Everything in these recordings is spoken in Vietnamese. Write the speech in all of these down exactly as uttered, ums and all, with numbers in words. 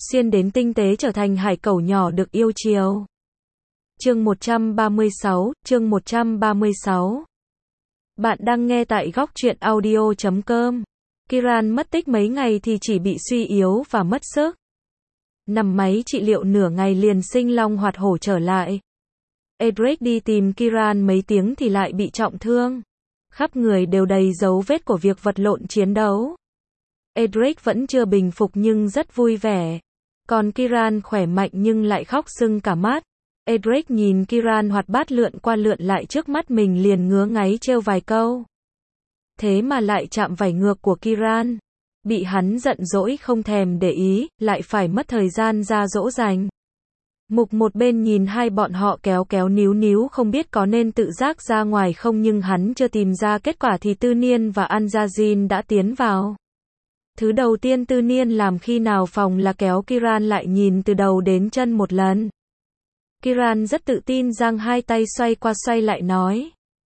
xuyên đến tinh tế trở thành hải cẩu nhỏ được yêu chiều. Chương một trăm ba mươi sáu, chương một trăm ba mươi sáu. Bạn đang nghe tại góc truyện audio chấm com. Kiran mất tích mấy ngày thì chỉ bị suy yếu và mất sức. Nằm máy trị liệu nửa ngày liền sinh long hoạt hổ trở lại. Edric đi tìm Kiran mấy tiếng thì lại bị trọng thương. Khắp người đều đầy dấu vết của việc vật lộn chiến đấu. Edric vẫn chưa bình phục nhưng rất vui vẻ. Còn Kiran khỏe mạnh nhưng lại khóc sưng cả mắt. Edric nhìn Kiran hoạt bát lượn qua lượn lại trước mắt mình liền ngứa ngáy trêu vài câu. Thế mà lại chạm vảy ngược của Kiran. Bị hắn giận dỗi không thèm để ý, lại phải mất thời gian ra dỗ dành. Mục một bên nhìn hai bọn họ kéo kéo níu níu không biết có nên tự giác ra ngoài không, nhưng hắn chưa tìm ra kết quả thì Tư Niên và Anjazin đã tiến vào. Thứ đầu tiên Tư Niên làm khi nào phòng là kéo Kiran lại nhìn từ đầu đến chân một lần. Kiran rất tự tin giang hai tay xoay qua xoay lại nói.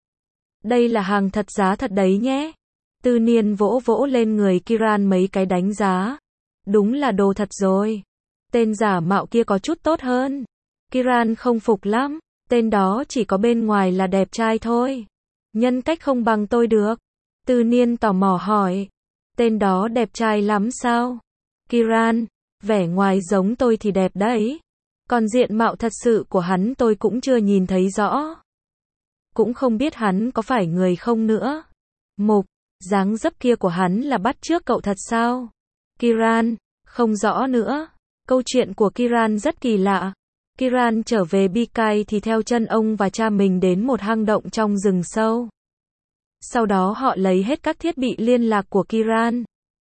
Đây là hàng thật giá thật đấy nhé. Tư Niên vỗ vỗ lên người Kiran mấy cái đánh giá. Đúng là đồ thật rồi. Tên giả mạo kia có chút tốt hơn. Kiran không phục lắm. Tên đó chỉ có bên ngoài là đẹp trai thôi. Nhân cách không bằng tôi được. Tư Niên tò mò hỏi. Tên đó đẹp trai lắm sao? Kiran, vẻ ngoài giống tôi thì đẹp đấy. Còn diện mạo thật sự của hắn tôi cũng chưa nhìn thấy rõ. Cũng không biết hắn có phải người không nữa. Mục, dáng dấp kia của hắn là bắt chước cậu thật sao? Kiran, không rõ nữa. Câu chuyện của Kiran rất kỳ lạ. Kiran trở về Bikai thì theo chân ông và cha mình đến một hang động trong rừng sâu. Sau đó họ lấy hết các thiết bị liên lạc của Kiran.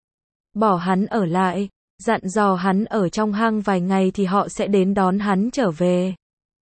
Bỏ hắn ở lại, dặn dò hắn ở trong hang vài ngày thì họ sẽ đến đón hắn trở về.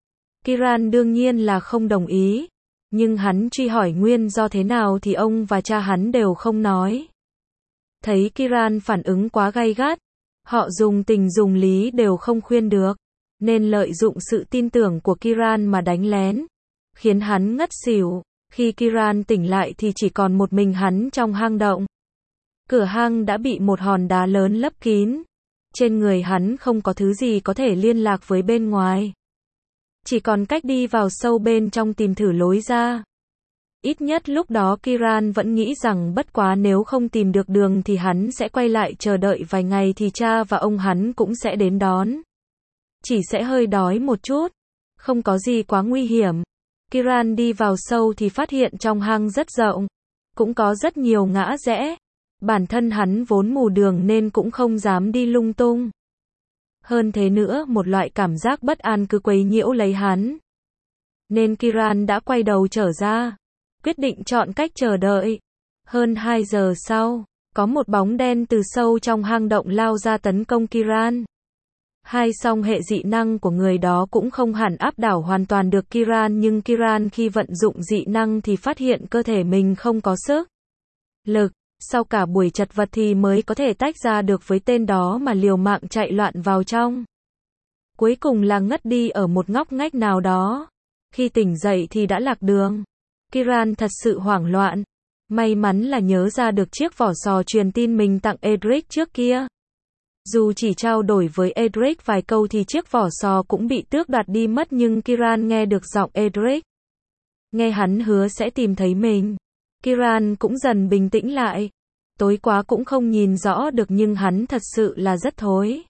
Kiran đương nhiên là không đồng ý. Nhưng hắn truy hỏi nguyên do thế nào thì ông và cha hắn đều không nói. Thấy Kiran phản ứng quá gay gắt, họ dùng tình dùng lý đều không khuyên được, nên lợi dụng sự tin tưởng của Kiran mà đánh lén, khiến hắn ngất xỉu. Khi Kiran tỉnh lại thì chỉ còn một mình hắn trong hang động. Cửa hang đã bị một hòn đá lớn lấp kín. Trên người hắn không có thứ gì có thể liên lạc với bên ngoài. Chỉ còn cách đi vào sâu bên trong tìm thử lối ra. Ít nhất lúc đó Kiran vẫn nghĩ rằng bất quá nếu không tìm được đường thì hắn sẽ quay lại chờ đợi vài ngày thì cha và ông hắn cũng sẽ đến đón. Chỉ sẽ hơi đói một chút. Không có gì quá nguy hiểm. Kiran đi vào sâu thì phát hiện trong hang rất rộng. Cũng có rất nhiều ngã rẽ. Bản thân hắn vốn mù đường nên cũng không dám đi lung tung. Hơn thế nữa, một loại cảm giác bất an cứ quấy nhiễu lấy hắn. Nên Kiran đã quay đầu trở ra. Quyết định chọn cách chờ đợi. Hơn hai giờ sau, có một bóng đen từ sâu trong hang động lao ra tấn công Kiran. Hai song hệ dị năng của người đó cũng không hẳn áp đảo hoàn toàn được Kiran, nhưng Kiran khi vận dụng dị năng thì phát hiện cơ thể mình không có sức lực. Sau cả buổi chật vật thì mới có thể tách ra được với tên đó mà liều mạng chạy loạn vào trong. Cuối cùng là ngất đi ở một ngóc ngách nào đó. Khi tỉnh dậy thì đã lạc đường. Kiran thật sự hoảng loạn. May mắn là nhớ ra được chiếc vỏ sò truyền tin mình tặng Edric trước kia. Dù chỉ trao đổi với Edric vài câu thì chiếc vỏ sò cũng bị tước đoạt đi mất, nhưng Kiran nghe được giọng Edric. Nghe hắn hứa sẽ tìm thấy mình. Kiran cũng dần bình tĩnh lại. Tối quá cũng không nhìn rõ được nhưng hắn thật sự là rất thối.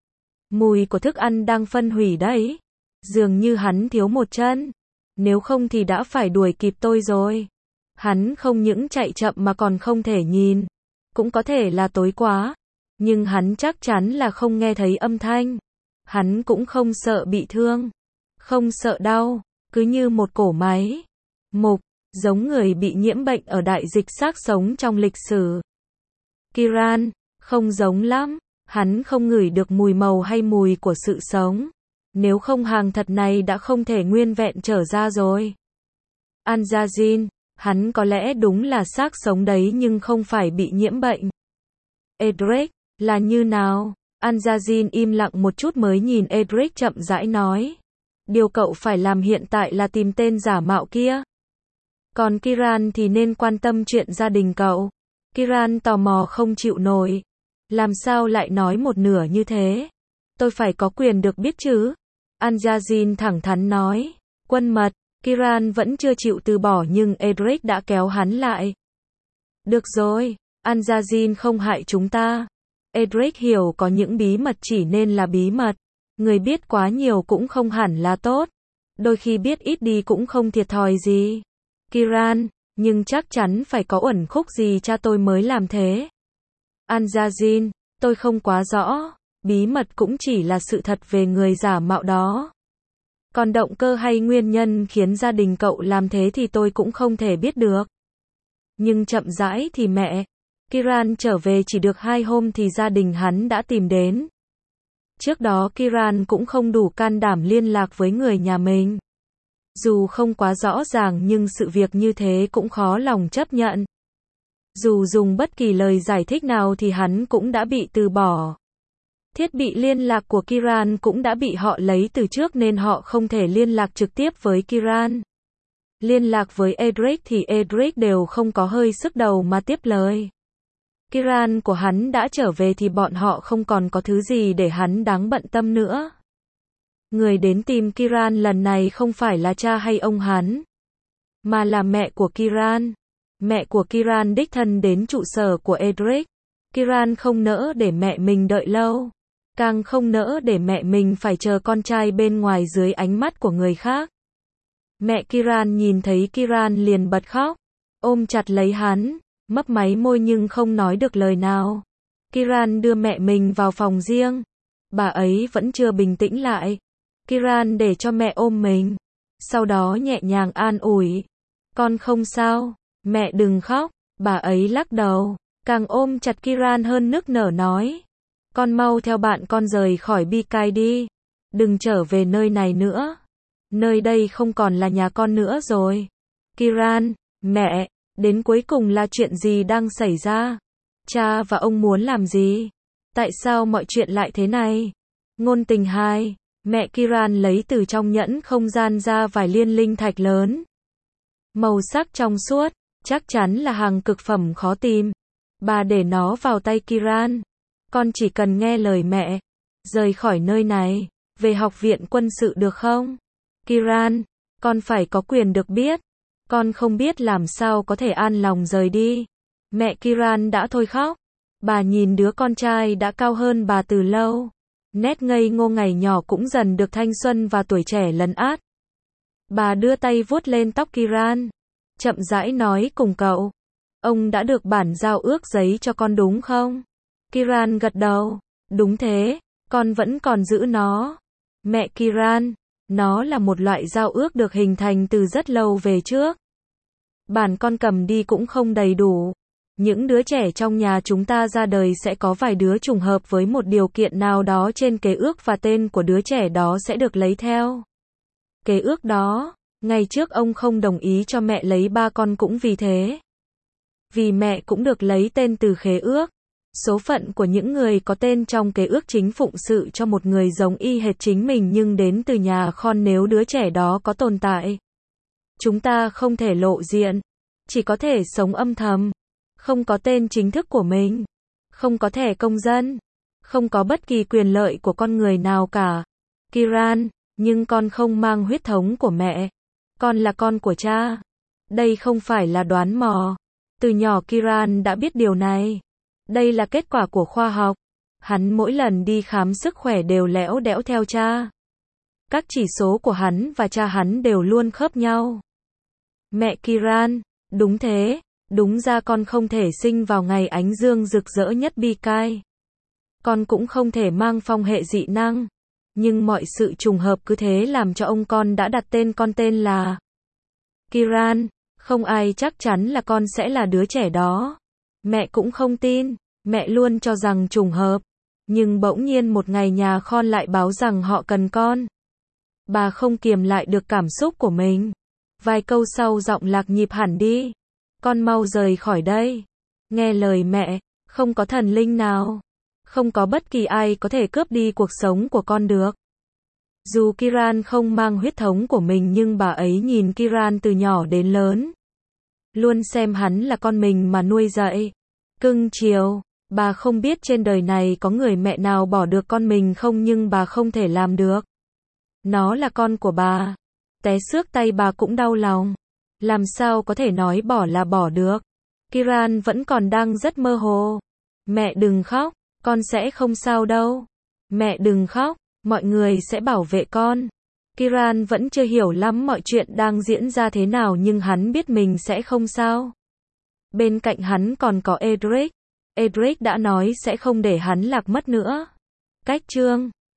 Mùi của thức ăn đang phân hủy đấy. Dường như hắn thiếu một chân. Nếu không thì đã phải đuổi kịp tôi rồi. Hắn không những chạy chậm mà còn không thể nhìn. Cũng có thể là tối quá. Nhưng hắn chắc chắn là không nghe thấy âm thanh. Hắn cũng không sợ bị thương. Không sợ đau. Cứ như một cỗ máy. Mục, giống người bị nhiễm bệnh ở đại dịch xác sống trong lịch sử. Kiran, không giống lắm. Hắn không ngửi được mùi màu hay mùi của sự sống. Nếu không hàng thật này đã không thể nguyên vẹn trở ra rồi. Anjazin, hắn có lẽ đúng là xác sống đấy nhưng không phải bị nhiễm bệnh. Edric, là như nào? Anjazin im lặng một chút mới nhìn Edric chậm rãi nói. Điều cậu phải làm hiện tại là tìm tên giả mạo kia. Còn Kiran thì nên quan tâm chuyện gia đình cậu. Kiran tò mò không chịu nổi. Làm sao lại nói một nửa như thế? Tôi phải có quyền được biết chứ. Al-Jazin thẳng thắn nói. Quân mật, Kiran vẫn chưa chịu từ bỏ nhưng Edric đã kéo hắn lại. Được rồi, Al-Jazin không hại chúng ta. Edric hiểu có những bí mật chỉ nên là bí mật. Người biết quá nhiều cũng không hẳn là tốt. Đôi khi biết ít đi cũng không thiệt thòi gì. Kiran, nhưng chắc chắn phải có uẩn khúc gì cha tôi mới làm thế. Al-Jazin, tôi không quá rõ. Bí mật cũng chỉ là sự thật về người giả mạo đó. Còn động cơ hay nguyên nhân khiến gia đình cậu làm thế thì tôi cũng không thể biết được. Nhưng chậm rãi thì mẹ Kiran trở về chỉ được hai hôm thì gia đình hắn đã tìm đến. Trước đó Kiran cũng không đủ can đảm liên lạc với người nhà mình. Dù không quá rõ ràng nhưng sự việc như thế cũng khó lòng chấp nhận. Dù dùng bất kỳ lời giải thích nào thì hắn cũng đã bị từ bỏ. Thiết bị liên lạc của Kiran cũng đã bị họ lấy từ trước nên họ không thể liên lạc trực tiếp với Kiran. Liên lạc với Edric thì Edric đều không có hơi sức đầu mà tiếp lời. Kiran của hắn đã trở về thì bọn họ không còn có thứ gì để hắn đáng bận tâm nữa. Người đến tìm Kiran lần này không phải là cha hay ông hắn, mà là mẹ của Kiran. Mẹ của Kiran đích thân đến trụ sở của Edric. Kiran không nỡ để mẹ mình đợi lâu. Càng không nỡ để mẹ mình phải chờ con trai bên ngoài dưới ánh mắt của người khác. Mẹ Kiran nhìn thấy Kiran liền bật khóc, ôm chặt lấy hắn, mấp máy môi nhưng không nói được lời nào. Kiran đưa mẹ mình vào phòng riêng. Bà ấy vẫn chưa bình tĩnh lại. Kiran để cho mẹ ôm mình. Sau đó nhẹ nhàng an ủi. Con không sao, mẹ đừng khóc. Bà ấy lắc đầu, càng ôm chặt Kiran hơn nức nở nói. Con mau theo bạn con rời khỏi Bikai đi. Đừng trở về nơi này nữa. Nơi đây không còn là nhà con nữa rồi. Kiran, mẹ, đến cuối cùng là chuyện gì đang xảy ra? Cha và ông muốn làm gì? Tại sao mọi chuyện lại thế này? Ngôn tình hai, mẹ Kiran lấy từ trong nhẫn không gian ra vài liên linh thạch lớn. Màu sắc trong suốt, chắc chắn là hàng cực phẩm khó tìm. Bà để nó vào tay Kiran. Con chỉ cần nghe lời mẹ, rời khỏi nơi này, về học viện quân sự được không? Kiran, con phải có quyền được biết. Con không biết làm sao có thể an lòng rời đi. Mẹ Kiran đã thôi khóc. Bà nhìn đứa con trai đã cao hơn bà từ lâu. Nét ngây ngô ngày nhỏ cũng dần được thanh xuân và tuổi trẻ lấn át. Bà đưa tay vuốt lên tóc Kiran. Chậm rãi nói cùng cậu. Ông đã được bản giao ước giấy cho con đúng không? Kiran gật đầu. Đúng thế, con vẫn còn giữ nó. Mẹ Kiran, nó là một loại giao ước được hình thành từ rất lâu về trước. Bản con cầm đi cũng không đầy đủ. Những đứa trẻ trong nhà chúng ta ra đời sẽ có vài đứa trùng hợp với một điều kiện nào đó trên kế ước và tên của đứa trẻ đó sẽ được lấy theo kế ước đó. Ngày trước ông không đồng ý cho mẹ lấy ba con cũng vì thế. Vì mẹ cũng được lấy tên từ khế ước. Số phận của những người có tên trong kế ước chính phụng sự cho một người giống y hệt chính mình nhưng đến từ nhà Khon nếu đứa trẻ đó có tồn tại. Chúng ta không thể lộ diện, chỉ có thể sống âm thầm, không có tên chính thức của mình, không có thẻ công dân, không có bất kỳ quyền lợi của con người nào cả. Kiran, nhưng con không mang huyết thống của mẹ, con là con của cha. Đây không phải là đoán mò. Từ nhỏ Kiran đã biết điều này. Đây là kết quả của khoa học. Hắn mỗi lần đi khám sức khỏe đều lẽo đẽo theo cha. Các chỉ số của hắn và cha hắn đều luôn khớp nhau. Mẹ Kiran, đúng thế, đúng ra con không thể sinh vào ngày ánh dương rực rỡ nhất Bikai. Con cũng không thể mang phong hệ dị năng. Nhưng mọi sự trùng hợp cứ thế làm cho ông con đã đặt tên con tên là Kiran. Không ai chắc chắn là con sẽ là đứa trẻ đó. Mẹ cũng không tin, mẹ luôn cho rằng trùng hợp. Nhưng bỗng nhiên một ngày nhà Khon lại báo rằng họ cần con. Bà không kiềm lại được cảm xúc của mình. Vài câu sau giọng lạc nhịp hẳn đi. Con mau rời khỏi đây. Nghe lời mẹ, không có thần linh nào. Không có bất kỳ ai có thể cướp đi cuộc sống của con được. Dù Kiran không mang huyết thống của mình nhưng bà ấy nhìn Kiran từ nhỏ đến lớn. Luôn xem hắn là con mình mà nuôi dạy. Cưng chiều, Bà không biết trên đời này có người mẹ nào bỏ được con mình không, nhưng bà không thể làm được. Nó là con của bà. Té xước tay bà cũng đau lòng. Làm sao có thể nói bỏ là bỏ được. Kiran vẫn còn đang rất mơ hồ. Mẹ đừng khóc, con sẽ không sao đâu. Mẹ đừng khóc, mọi người sẽ bảo vệ con. Kiran vẫn chưa hiểu lắm mọi chuyện đang diễn ra thế nào, nhưng hắn biết mình sẽ không sao. Bên cạnh hắn còn có Edric. Edric đã nói sẽ không để hắn lạc mất nữa. Cách chương